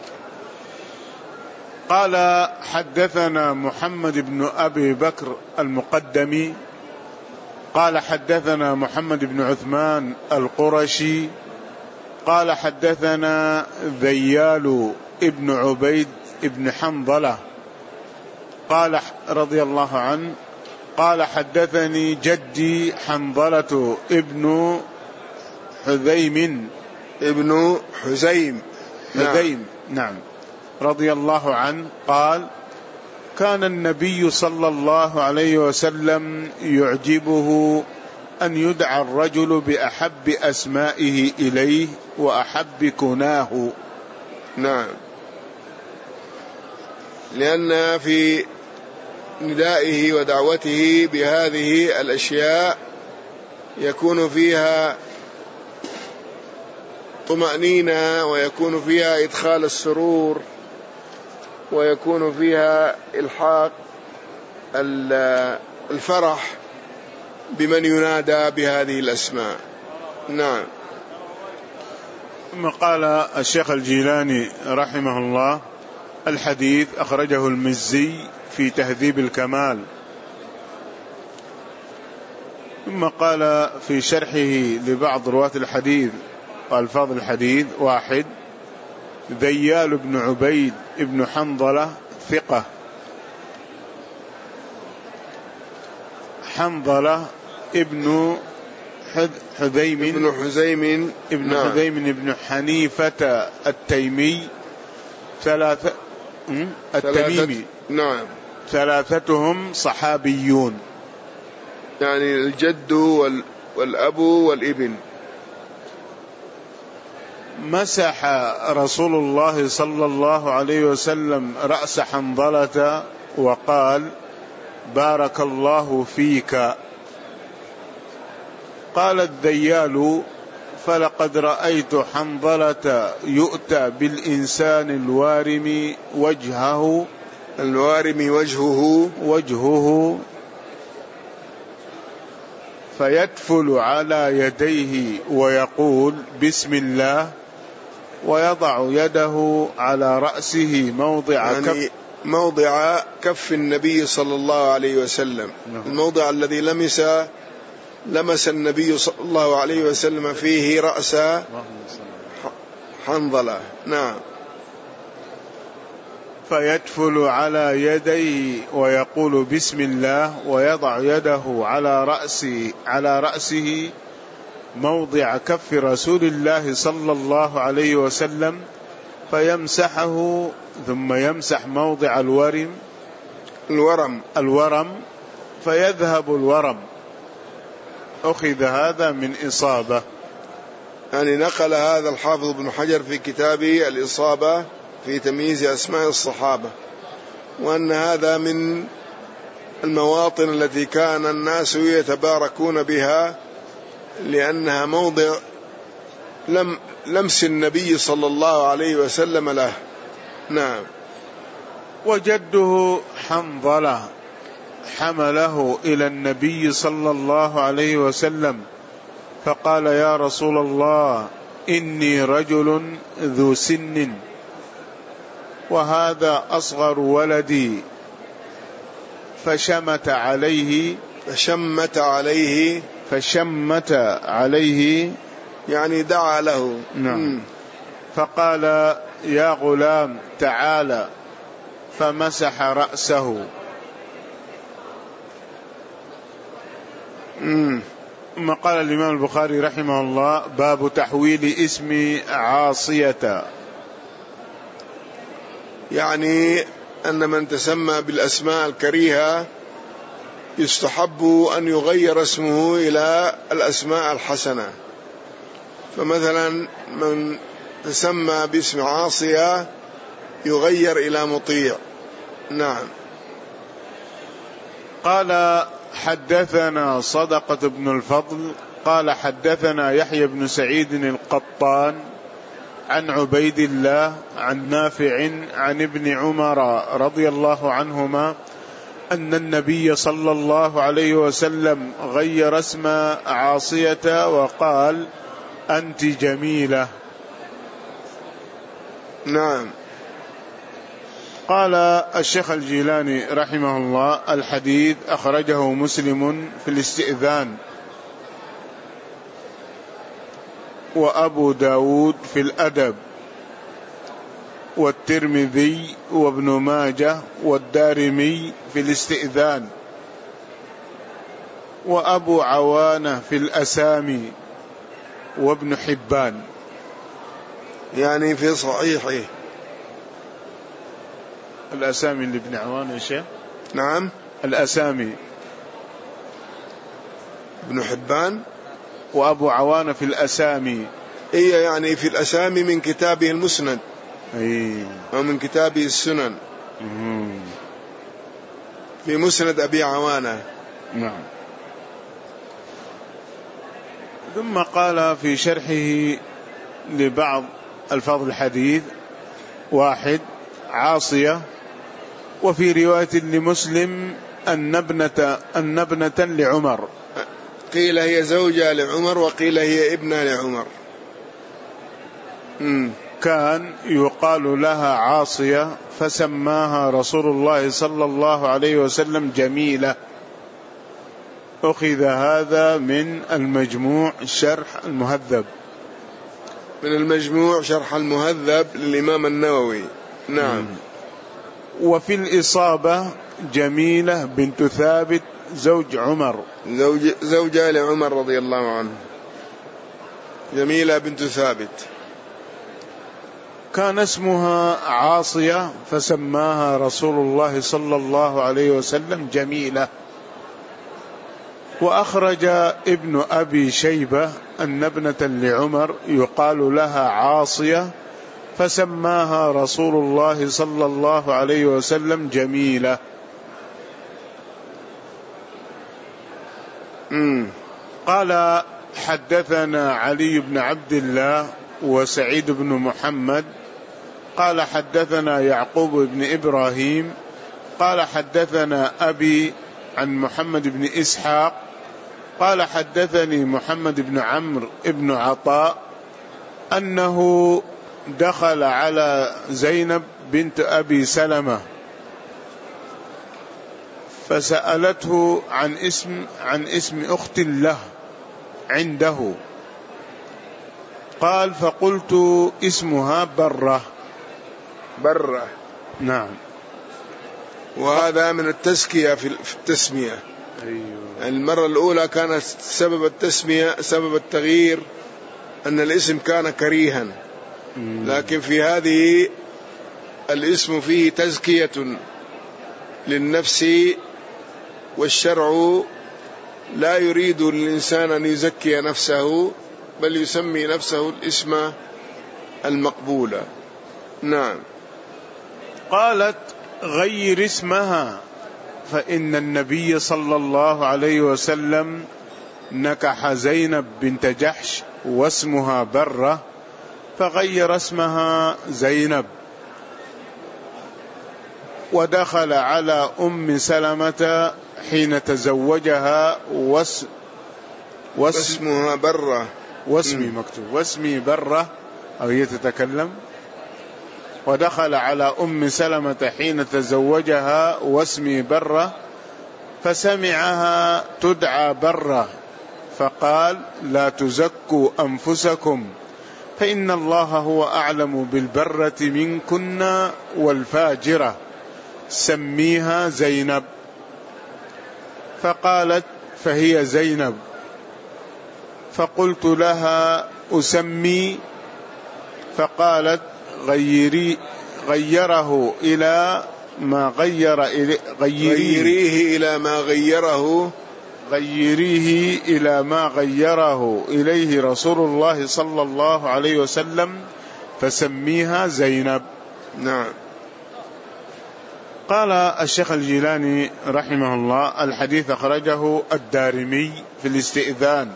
قال: حدثنا محمد بن أبي بكر المقدمي قال حدثنا محمد بن عثمان القرشي قال حدثنا ذيال ابن عبيد ابن حنظلة قال رضي الله عنه قال: حدثني جدي حنظلة ابن حذيم ابن حزيم حذيم نعم. نعم رضي الله عنه قال: كان النبي صلى الله عليه وسلم يعجبه أن يدعى الرجل بأحب أسمائه إليه وأحب كناه. نعم. لأن في ندائه ودعوته بهذه الأشياء يكون فيها طمأنينة، ويكون فيها إدخال السرور، ويكون فيها إلحاق الفرح بمن ينادى بهذه الأسماء. نعم. ثم قال الشيخ الجيلاني رحمه الله: الحديث أخرجه المزي في تهذيب الكمال. ثم قال في شرحه لبعض رواة الحديث وألفاظ الحديث: واحد: ذيال بن عبيد ابن حنظلة ثقة. حنظلة ابن حذيم ابن حزيم ابن نعم. حذيم ابن حنيفة التيمي ثلاثة التميمي. نعم. ثلاثتهم صحابيون، يعني الجد والأب والابن. مسح رسول الله صلى الله عليه وسلم رأس حنظلة وقال: بارك الله فيك. قال الذيال: فلقد رأيت حنظلة يؤتى بالإنسان الوارم وجهه الوارم وجهه وجهه فيتفل على يديه ويقول: بسم الله، ويضع يده على رأسه موضع يعني كف موضع كف النبي صلى الله عليه وسلم. نعم. الموضع الذي لمس لمس النبي صلى الله عليه وسلم فيه رأس حنظلة. نعم. فيتفل على يديه ويقول: بسم الله، ويضع يده على رأسه على رأسه موضع كف رسول الله صلى الله عليه وسلم، فيمسحه، ثم يمسح موضع الورم الورم الورم فيذهب الورم. أخذ هذا من إصابة. يعني نقل هذا الحافظ ابن حجر في كتابه الإصابة في تمييز أسماء الصحابة، وأن هذا من المواطن التي كان الناس يتباركون بها، لأنها موضع لم لمس النبي صلى الله عليه وسلم له. نعم. وجده حنظلة حمله إلى النبي صلى الله عليه وسلم فقال: يا رسول الله، إني رجل ذو سن، وهذا أصغر ولدي. فشمت عليه فشمت عليه فشمت عليه يعني دعا له. نعم. فقال: يا غلام تعال، فمسح رأسه. ثم قال الإمام البخاري رحمه الله: باب تحويل اسم عاصية. يعني أن من تسمى بالأسماء الكريهة يستحب أن يغير اسمه إلى الأسماء الحسنة. فمثلا من تسمى باسم عاصية يغير إلى مطيع. نعم. قال: حدثنا صدقة بن الفضل قال حدثنا يحيى بن سعيد القطان عن عبيد الله عن نافع عن ابن عمر رضي الله عنهما أن النبي صلى الله عليه وسلم غير اسم عاصية وقال: أنت جميلة. نعم. قال الشيخ الجيلاني رحمه الله: الحديث أخرجه مسلم في الاستئذان، وأبو داود في الأدب، والترمذي وابن ماجه والدارمي في الاستئذان، وأبو عوانة في الأسامي، وابن حبان. يعني في صحيحه الأسامي لابن عوانة يا شيخ. نعم. الأسامي ابن حبان وأبو عوانة في الأسامي. إيه يعني في الأسامي من كتابه المسند، أي، أو من كتابه السنن. مم. في مسند أبي عوانة. نعم. ثم قال في شرحه لبعض ألفاظ الحديث: واحد، عاصية. وفي رواية لمسلم أن ابنة أن ابنة لعمر، قيل هي زوجة لعمر وقيل هي ابنة لعمر. مم. كان يقال لها عاصية، فسماها رسول الله صلى الله عليه وسلم جميلة. أخذ هذا من المجموع شرح المهذب. من المجموع شرح المهذب للإمام النووي. نعم. مم. وفي الإصابة جميلة بنت ثابت زوج عمر، زوج زوجة لعمر رضي الله عنه، جميلة بنت ثابت. كان اسمها عاصية فسماها رسول الله صلى الله عليه وسلم جميلة. وأخرج ابن أبي شيبة أن ابنة لعمر يقال لها عاصية فسماها رسول الله صلى الله عليه وسلم جميلة. قال حدثنا علي بن عبد الله وسعيد بن محمد قال حدثنا يعقوب بن إبراهيم قال حدثنا أبي عن محمد بن إسحاق قال حدثني محمد بن عمرو بن عطاء أنه دخل على زينب بنت أبي سلمة فسألته عن اسم عن اسم أخت له عنده، قال فقلت اسمها برة. برة نعم. وهذا من التزكية في التسمية. أيوة. المرة الأولى كانت سبب التسمية سبب التغيير أن الاسم كان كريها، لكن في هذه الاسم فيه تزكية للنفس، والشرع لا يريد الإنسان أن يزكي نفسه بل يسمي نفسه الاسم المقبول. نعم. قالت غير اسمها فإن النبي صلى الله عليه وسلم نكح زينب بنت جحش واسمها برة فغير اسمها زينب، ودخل على أم سلمة حين تزوجها وس واسمها برة واسمي مكتوب واسمي برة أو يتتكلم. ودخل على أم سلمة حين تزوجها واسمي برة فسمعها تدعى برة فقال لا تزكوا أنفسكم فإن الله هو أعلم بالبرة منكن والفاجرة سميها زينب. فقالت فهي زينب. فقلت لها أسمي؟ فقالت غيري غيره إلى ما غير إلي غيريه إلى ما غيره غيريه إلى ما غيره إليه رسول الله صلى الله عليه وسلم فسميها زينب. نعم. قال الشيخ الجيلاني رحمه الله الحديث أخرجه الدارمي في الاستئذان،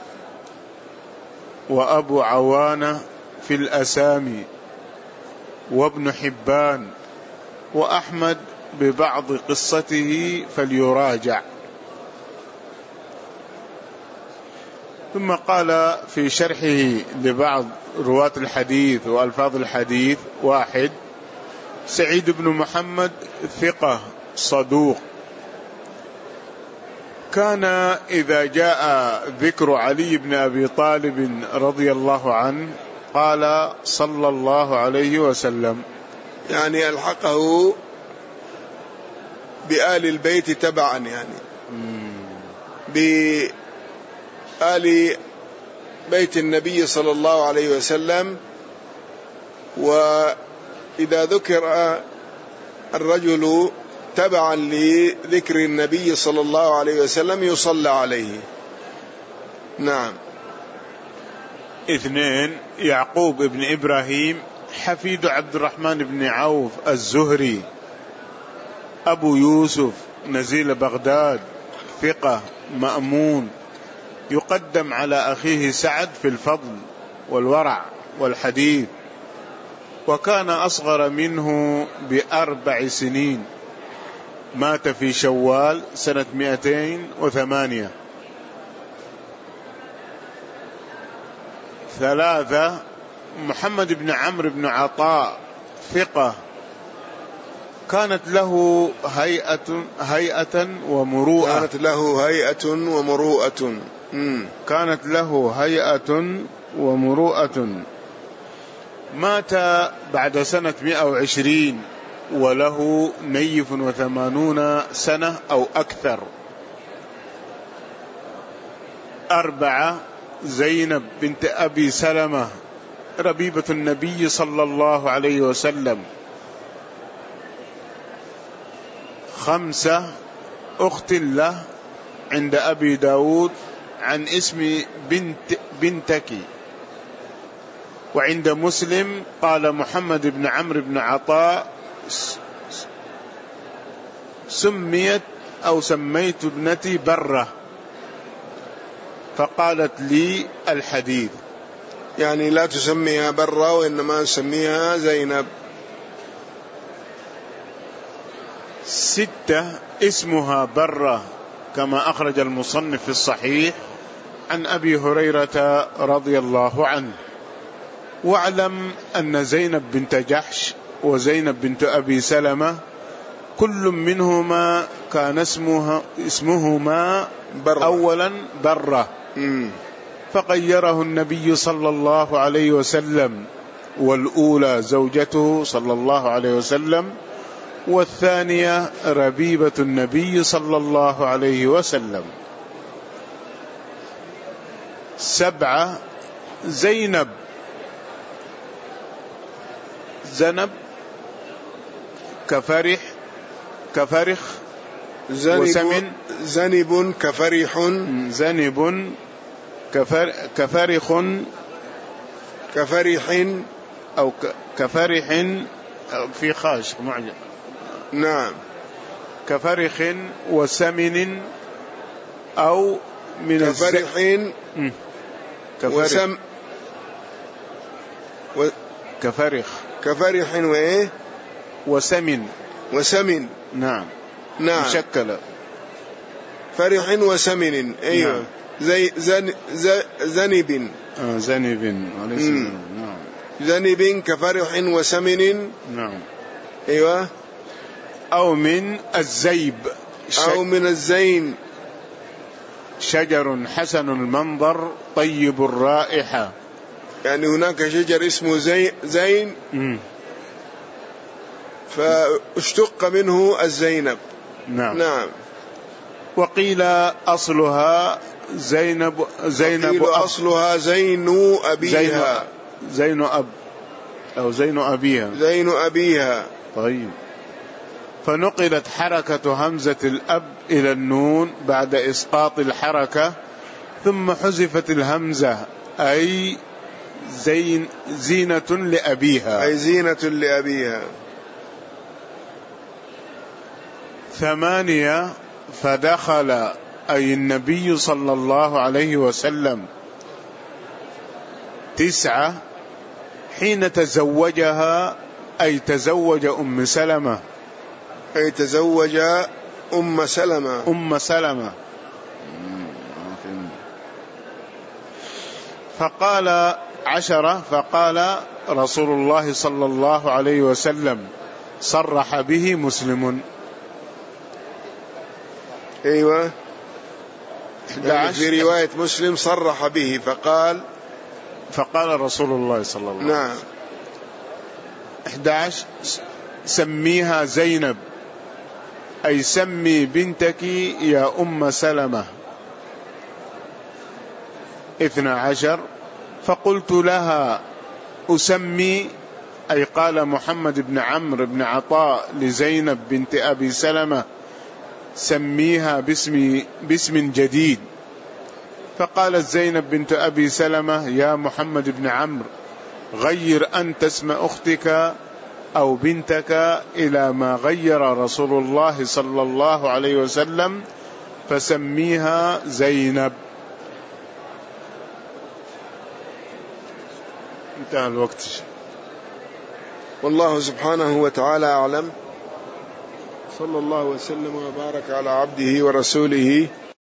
وأبو عوانة في الأسامي، وابن حبان، وأحمد ببعض قصته فليراجع. ثم قال في شرحه لبعض رواة الحديث وألفاظ الحديث: واحد، سعيد بن محمد ثقة صدوق، كان إذا جاء ذكر علي بن أبي طالب رضي الله عنه قال صلى الله عليه وسلم، يعني ألحقه بآل البيت تبعا، يعني بآل بيت النبي صلى الله عليه وسلم. وإذا ذكر الرجل تبعا لذكر النبي صلى الله عليه وسلم يصلى عليه. نعم. اثنين، يعقوب بن إبراهيم حفيد عبد الرحمن بن عوف الزهري أبو يوسف نزيل بغداد، ثقة مأمون، يقدم على أخيه سعد في الفضل والورع والحديث، وكان أصغر منه بأربع سنين، مات في شوال سنة مئتين وثمانية. ثلاثة، محمد بن عمرو بن عطاء ثقة، كانت له هيئة هيئة ومروءة كانت له هيئة ومروءة مم. كانت له هيئة ومروءة مات بعد سنة مئة وعشرين وله نيف وثمانون سنة أو أكثر. أربعة، زينب بنت أبي سلمة ربيبة النبي صلى الله عليه وسلم. خمسة أخت له عند أبي داود عن اسم بنت بنتك. وعند مسلم قال محمد بن عمرو بن عطاء سميت أو سميت ابنتي برة فقالت لي الحديث. يعني لا تسميها برة وإنما نسميها زينب. ستة اسمها برة كما أخرج المصنف في الصحيح عن أبي هريرة رضي الله عنه. واعلم أن زينب بنت جحش وزينب بنت أبي سلمة كل منهما كان اسمها اسمهما برة أولا برة م. فغيره النبي صلى الله عليه وسلم، والأولى زوجته صلى الله عليه وسلم، والثانية ربيبة النبي صلى الله عليه وسلم. سبعة زينب زنب كفرح كفرخ وسمن زنب كفرح زنب كفر كفرخ كفرح أو كفرح في خاش معجم. نعم. كفرخ وسمن أو من كفرح وسم و... كفرخ كفرح وإيه وسمن وسمن. نعم نعم مشكلة. فرح وسمن. أيوة. نعم. زي زن ز... زنب آه زنب نعم. زنب كفرح وسمن. نعم. أيوة. أو من الزيب أو من الزين شجر حسن المنظر طيب الرائحة. يعني هناك شجر اسمه زي زين م. فاشتق منه الزينب. نعم. نعم. وقيل أصلها زينب زينب أصلها زين أبيها زين أب أو زين أبيها زين أبيها. طيب. فنقلت حركة همزة الأب إلى النون بعد إسقاط الحركة ثم حذفت الهمزة أي زين زينة لأبيها أي زينة لأبيها. ثمانية فدخل أي النبي صلى الله عليه وسلم. تسعة حين تزوجها أي تزوج أم سلمة أي تزوج أم سلمة أم سلمة. فقال عشرة فقال رسول الله صلى الله عليه وسلم صرح به مسلم. أيوة. يعني في رواية مسلم صرح به فقال فقال رسول الله صلى الله عليه وسلم. نعم. أحد عشر سميها زينب أي سمي بنتك يا أم سلمة. اثنى عشر فقلت لها أسمي أي قال محمد بن عمرو بن عطاء لزينب بنت أبي سلمة سميها باسم, باسم جديد. فقالت زينب بنت أبي سلمة يا محمد بن عمرو غير أنت اسم أختك أو بنتك إلى ما غير رسول الله صلى الله عليه وسلم فسميها زينب. انتهى الوقت. والله سبحانه وتعالى أعلم. صلى الله وسلم وبارك على عبده ورسوله